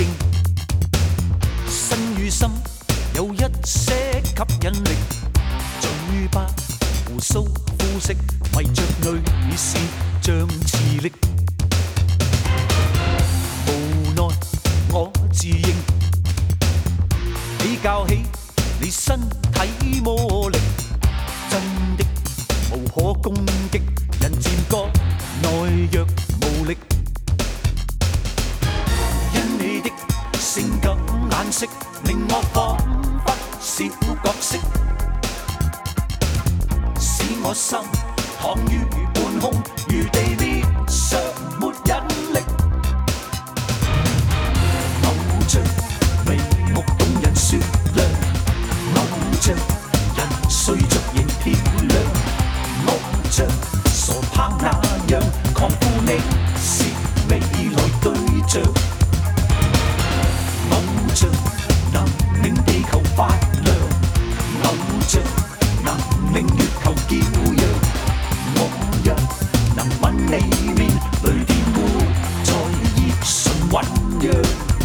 應，身與心有一些吸引力，嘴巴胡鬚膚色迷着女士像磁力，無奈我自認比較起你身體魔力，真的無可攻擊，人漸覺內弱無力。因你的性感顏色，令我彷彿小角色，使我心躺於半空，如地面上沒引力。偶像眉目動人雪亮，偶像人睡着仍漂亮，偶像傻拋那樣狂呼你是未來對象，偶像能令地球發亮，偶像能令月球驕陽，我若能吻你面，雷電會在熱唇醞釀。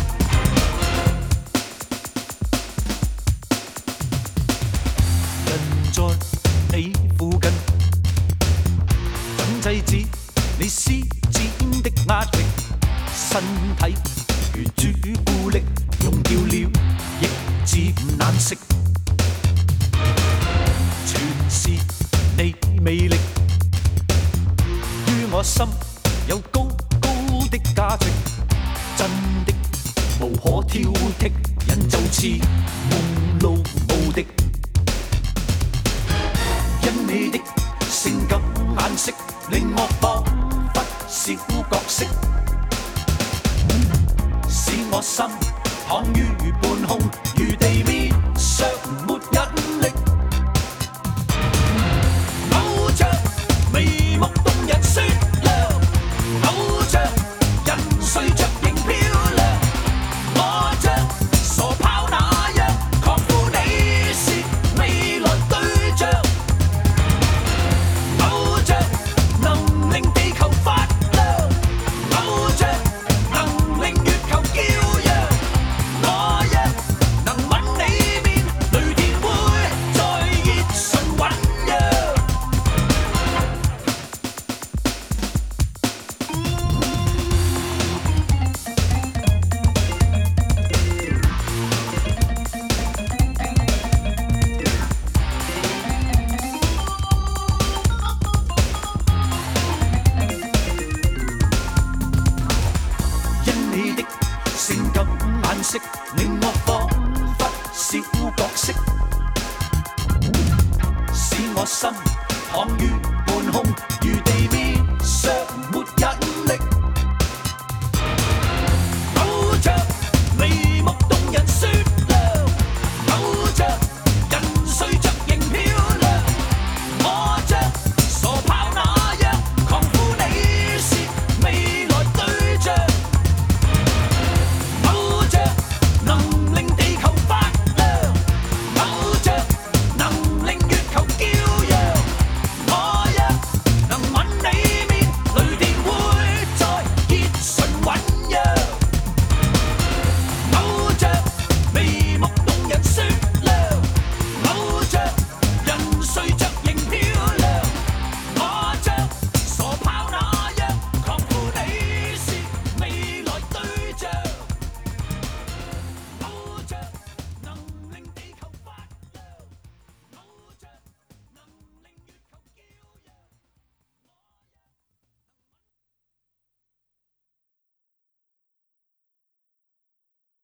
人在你附近，怎制止你施展的壓力？身體如朱古力，溶掉了亦漸難食。全是你魅力，於我心有高高的價值，真的無可挑剔，人就似夢露無敵。因你的性感顏色，令我彷彿小角色，使我心躺於半空，如地面上沒引力。偶像眉目動人雪亮，偶像人睡着仍漂亮，我像傻拋那樣狂呼你是未來對象，偶像能令地球發亮，偶像能令月球驕陽，我若能吻你面，雷電會在熱唇醞釀。因你的性感顏色，令我彷彿小角色，使我心躺於半空，如地